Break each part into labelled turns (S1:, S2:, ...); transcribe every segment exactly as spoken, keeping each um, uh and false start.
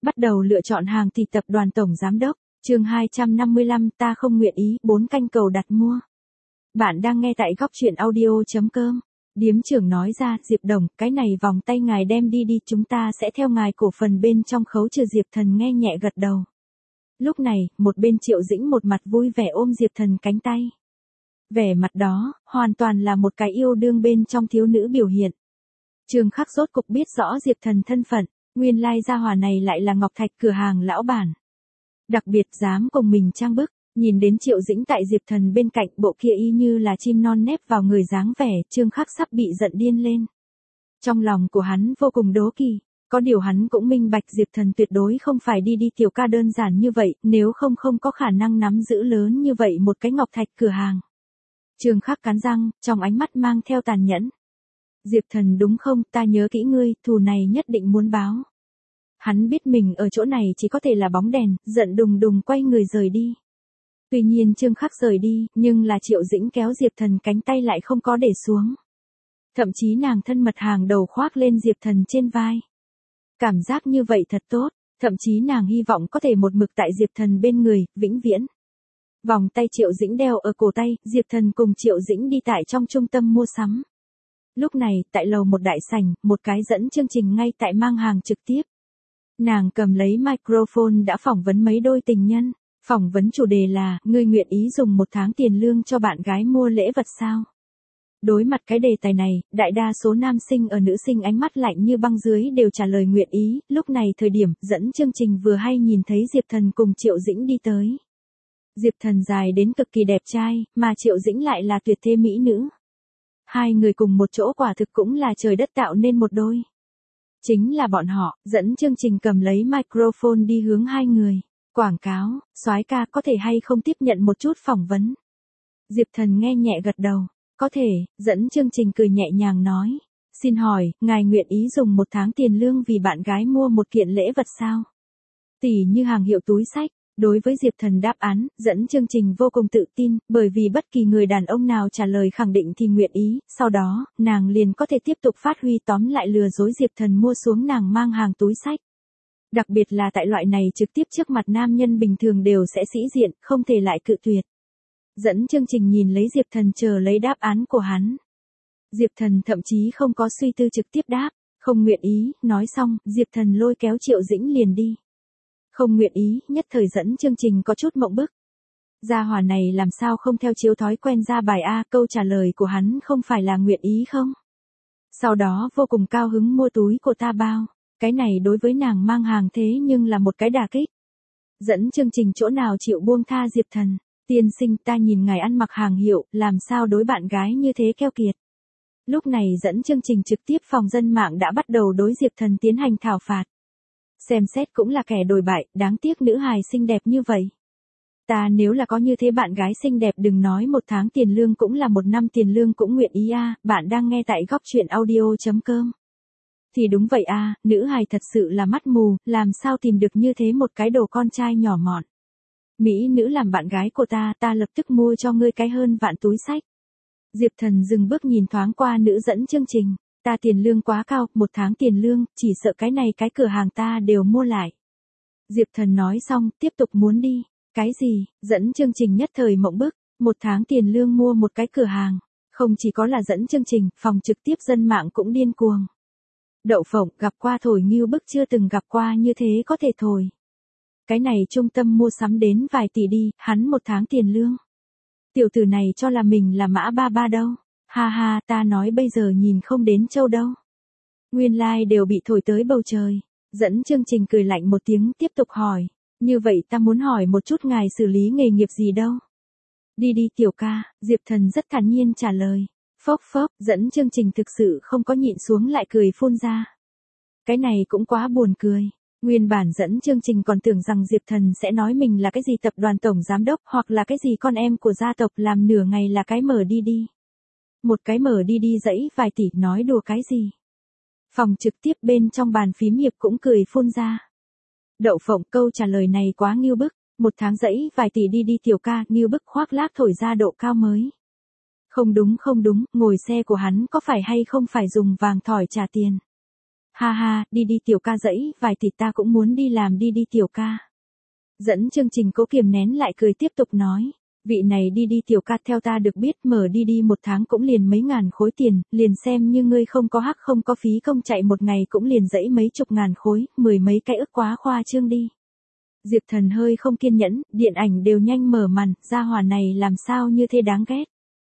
S1: Bắt đầu lựa chọn hàng thì tập đoàn tổng giám đốc, chương hai trăm năm mươi lăm ta không nguyện ý, bốn canh cầu đặt mua. Bạn đang nghe tại góc truyện audio.com. Điếm trưởng nói ra, Diệp Đồng, cái này vòng tay ngài đem đi đi, chúng ta sẽ theo ngài cổ phần bên trong khấu trừ. Diệp Thần nghe nhẹ gật đầu. Lúc này, một bên Triệu Dĩnh một mặt vui vẻ ôm Diệp Thần cánh tay. Vẻ mặt đó, hoàn toàn là một cái yêu đương bên trong thiếu nữ biểu hiện. Trương Khắc rốt cục biết rõ Diệp Thần thân phận, nguyên lai gia hỏa này lại là Ngọc Thạch cửa hàng lão bản. Đặc biệt dám cùng mình trang bức, nhìn đến Triệu Dĩnh tại Diệp Thần bên cạnh, bộ kia y như là chim non nép vào người dáng vẻ, Trương Khắc sắp bị giận điên lên. Trong lòng của hắn vô cùng đố kỵ, có điều hắn cũng minh bạch Diệp Thần tuyệt đối không phải đi đi tiểu ca đơn giản như vậy, nếu không không có khả năng nắm giữ lớn như vậy một cái Ngọc Thạch cửa hàng. Trương Khắc cắn răng, trong ánh mắt mang theo tàn nhẫn. Diệp Thần đúng không, ta nhớ kỹ ngươi, thù này nhất định muốn báo. Hắn biết mình ở chỗ này chỉ có thể là bóng đèn, giận đùng đùng quay người rời đi. Tuy nhiên Trương Khắc rời đi, nhưng là Triệu Dĩnh kéo Diệp Thần cánh tay lại không có để xuống. Thậm chí nàng thân mật hàng đầu khoác lên Diệp Thần trên vai. Cảm giác như vậy thật tốt, thậm chí nàng hy vọng có thể một mực tại Diệp Thần bên người, vĩnh viễn. Vòng tay Triệu Dĩnh đeo ở cổ tay, Diệp Thần cùng Triệu Dĩnh đi tại trong trung tâm mua sắm. Lúc này, tại lầu một đại sảnh, một cái dẫn chương trình ngay tại mang hàng trực tiếp. Nàng cầm lấy microphone đã phỏng vấn mấy đôi tình nhân. Phỏng vấn chủ đề là, ngươi nguyện ý dùng một tháng tiền lương cho bạn gái mua lễ vật sao? Đối mặt cái đề tài này, đại đa số nam sinh ở nữ sinh ánh mắt lạnh như băng dưới đều trả lời nguyện ý. Lúc này thời điểm, dẫn chương trình vừa hay nhìn thấy Diệp Thần cùng Triệu Dĩnh đi tới. Diệp Thần dài đến cực kỳ đẹp trai, mà Triệu Dĩnh lại là tuyệt thế mỹ nữ. Hai người cùng một chỗ quả thực cũng là trời đất tạo nên một đôi. Chính là bọn họ, dẫn chương trình cầm lấy microphone đi hướng hai người. Quảng cáo, soái ca có thể hay không tiếp nhận một chút phỏng vấn. Diệp Thần nghe nhẹ gật đầu. Có thể, dẫn chương trình cười nhẹ nhàng nói. Xin hỏi, ngài nguyện ý dùng một tháng tiền lương vì bạn gái mua một kiện lễ vật sao? Tỉ như hàng hiệu túi xách. Đối với Diệp Thần đáp án, dẫn chương trình vô cùng tự tin, bởi vì bất kỳ người đàn ông nào trả lời khẳng định thì nguyện ý, sau đó, nàng liền có thể tiếp tục phát huy tóm lại lừa dối Diệp Thần mua xuống nàng mang hàng túi xách. Đặc biệt là tại loại này trực tiếp trước mặt nam nhân bình thường đều sẽ sĩ diện, không thể lại cự tuyệt. Dẫn chương trình nhìn lấy Diệp Thần chờ lấy đáp án của hắn. Diệp Thần thậm chí không có suy tư trực tiếp đáp, không nguyện ý, nói xong, Diệp Thần lôi kéo Triệu Dĩnh liền đi. Không nguyện ý, nhất thời dẫn chương trình có chút mộng bức. Gia hỏa này làm sao không theo chiếu thói quen ra bài A, câu trả lời của hắn không phải là nguyện ý không? Sau đó vô cùng cao hứng mua túi của ta bao. Cái này đối với nàng mang hàng thế nhưng là một cái đả kích. Dẫn chương trình chỗ nào chịu buông tha Diệp Thần. Tiên sinh, ta nhìn ngài ăn mặc hàng hiệu, làm sao đối bạn gái như thế keo kiệt. Lúc này dẫn chương trình trực tiếp phòng dân mạng đã bắt đầu đối Diệp Thần tiến hành thảo phạt. Xem xét cũng là kẻ đồi bại, đáng tiếc nữ hài xinh đẹp như vậy. Ta nếu là có như thế bạn gái xinh đẹp đừng nói một tháng tiền lương cũng là một năm tiền lương cũng nguyện ý a. Bạn đang nghe tại góc truyện audio.com. Thì đúng vậy a, nữ hài thật sự là mắt mù, làm sao tìm được như thế một cái đồ con trai nhỏ mọn. Mỹ nữ làm bạn gái của ta, ta lập tức mua cho ngươi cái hơn vạn túi xách. Diệp Thần dừng bước nhìn thoáng qua nữ dẫn chương trình. Ta tiền lương quá cao, một tháng tiền lương, chỉ sợ cái này cái cửa hàng ta đều mua lại. Diệp Thần nói xong, tiếp tục muốn đi. Cái gì, dẫn chương trình nhất thời mộng bức, một tháng tiền lương mua một cái cửa hàng. Không chỉ có là dẫn chương trình, phòng trực tiếp dân mạng cũng điên cuồng. Đậu phộng, gặp qua thổi ngưu bức chưa từng gặp qua như thế có thể thổi. Cái này trung tâm mua sắm đến vài tỷ đi, hắn một tháng tiền lương. Tiểu tử này cho là mình là mã ba ba đâu. Ha ha, ta nói bây giờ nhìn không đến châu đâu. Nguyên lai like đều bị thổi tới bầu trời. Dẫn chương trình cười lạnh một tiếng tiếp tục hỏi. Như vậy ta muốn hỏi một chút ngài xử lý nghề nghiệp gì đâu. Đi đi tiểu ca, Diệp Thần rất thản nhiên trả lời. Phốc phốc, dẫn chương trình thực sự không có nhịn xuống lại cười phun ra. Cái này cũng quá buồn cười. Nguyên bản dẫn chương trình còn tưởng rằng Diệp Thần sẽ nói mình là cái gì tập đoàn tổng giám đốc hoặc là cái gì con em của gia tộc làm nửa ngày là cái mở đi đi. Một cái mở đi đi dãy vài tỷ nói đùa cái gì. Phòng trực tiếp bên trong bàn phím hiệp cũng cười phun ra. Đậu phộng câu trả lời này quá nghiêu bức, một tháng dãy vài tỷ đi đi tiểu ca, nghiêu bức khoác lác thổi ra độ cao mới. Không đúng không đúng, ngồi xe của hắn có phải hay không phải dùng vàng thỏi trả tiền. Ha ha, đi đi tiểu ca dẫy, vài tỷ ta cũng muốn đi làm đi đi tiểu ca. Dẫn chương trình cố kiềm nén lại cười tiếp tục nói. Vị này đi đi tiểu ca theo ta được biết mở đi đi một tháng cũng liền mấy ngàn khối tiền, liền xem như ngươi không có hắc không có phí công chạy một ngày cũng liền dẫy mấy chục ngàn khối, mười mấy cái ức quá khoa trương đi. Diệp Thần hơi không kiên nhẫn, điện ảnh đều nhanh mở màn, gia hỏa này làm sao như thế đáng ghét.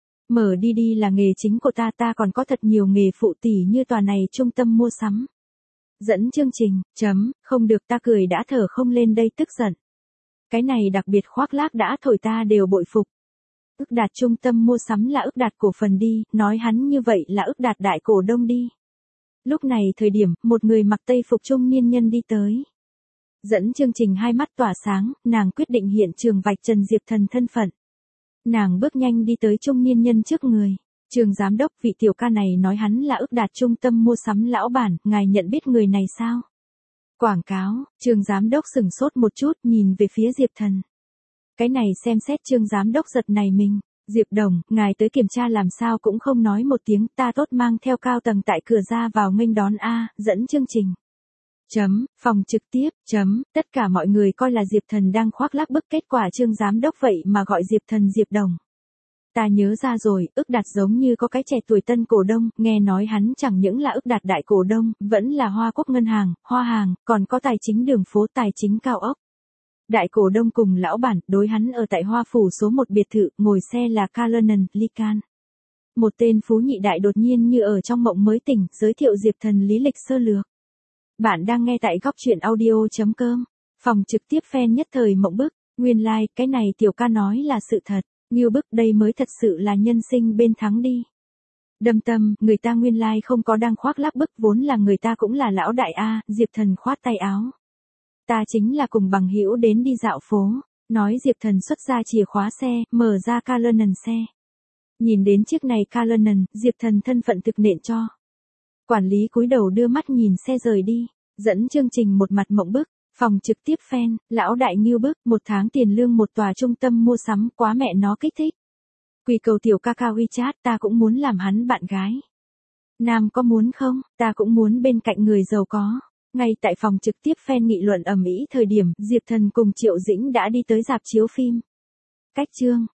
S1: Mở đi đi là nghề chính của ta, ta còn có thật nhiều nghề phụ tỷ như tòa này trung tâm mua sắm. Dẫn chương trình, chấm, không được, ta cười đã thở không lên đây tức giận. Cái này đặc biệt khoác lác đã thổi ta đều bội phục. Ức Đạt trung tâm mua sắm là Ức Đạt cổ phần đi, nói hắn như vậy là Ức Đạt đại cổ đông đi. Lúc này thời điểm, một người mặc tây phục trung niên nhân đi tới. Dẫn chương trình hai mắt tỏa sáng, nàng quyết định hiện trường vạch trần Diệp Thần thân phận. Nàng bước nhanh đi tới trung niên nhân trước người. Trường giám đốc, vị tiểu ca này nói hắn là Ức Đạt trung tâm mua sắm lão bản, ngài nhận biết người này sao? Quảng cáo, trường giám đốc sửng sốt một chút nhìn về phía Diệp Thần. Cái này xem xét trường giám đốc giật này mình. Diệp Đồng, ngài tới kiểm tra làm sao cũng không nói một tiếng, ta tốt mang theo cao tầng tại cửa ra vào nghênh đón A, dẫn chương trình. Chấm, phòng trực tiếp, chấm, tất cả mọi người coi là Diệp Thần đang khoác lác bức, kết quả trương giám đốc vậy mà gọi Diệp Thần Diệp Đồng. Ta nhớ ra rồi, Ức Đạt giống như có cái trẻ tuổi tân cổ đông, nghe nói hắn chẳng những là Ức Đạt đại cổ đông, vẫn là Hoa Quốc ngân hàng, Hoa hàng, còn có tài chính đường phố, tài chính cao ốc. Đại cổ đông cùng lão bản, đối hắn ở tại Hoa phủ số một biệt thự, ngồi xe là Cullinan, Lican. Một tên phú nhị đại đột nhiên như ở trong mộng mới tỉnh, giới thiệu Diệp Thần lý lịch sơ lược. Bạn đang nghe tại góc truyện audio chấm com. Phòng trực tiếp fan nhất thời mộng bức, nguyên lai, like, cái này tiểu ca nói là sự thật, như bức đây mới thật sự là nhân sinh bên thắng đi. Đâm tâm, người ta nguyên lai like không có đang khoác lác bức, vốn là người ta cũng là lão đại A, Diệp Thần khoát tay áo. Ta chính là cùng bằng hữu đến đi dạo phố, nói Diệp Thần xuất ra chìa khóa xe, mở ra Cullinan xe. Nhìn đến chiếc này Cullinan, Diệp Thần thân phận thực nện cho. Quản lý cúi đầu đưa mắt nhìn xe rời đi, dẫn chương trình một mặt mộng bức, phòng trực tiếp fan, lão đại nghiêu bức, một tháng tiền lương một tòa trung tâm mua sắm, quá mẹ nó kích thích. Quỳ cầu tiểu ca ca WeChat, ta cũng muốn làm hắn bạn gái. Nam có muốn không, ta cũng muốn bên cạnh người giàu có. Ngay tại phòng trực tiếp fan nghị luận ầm ĩ thời điểm, Diệp Thần cùng Triệu Dĩnh đã đi tới rạp chiếu phim. Cách chương,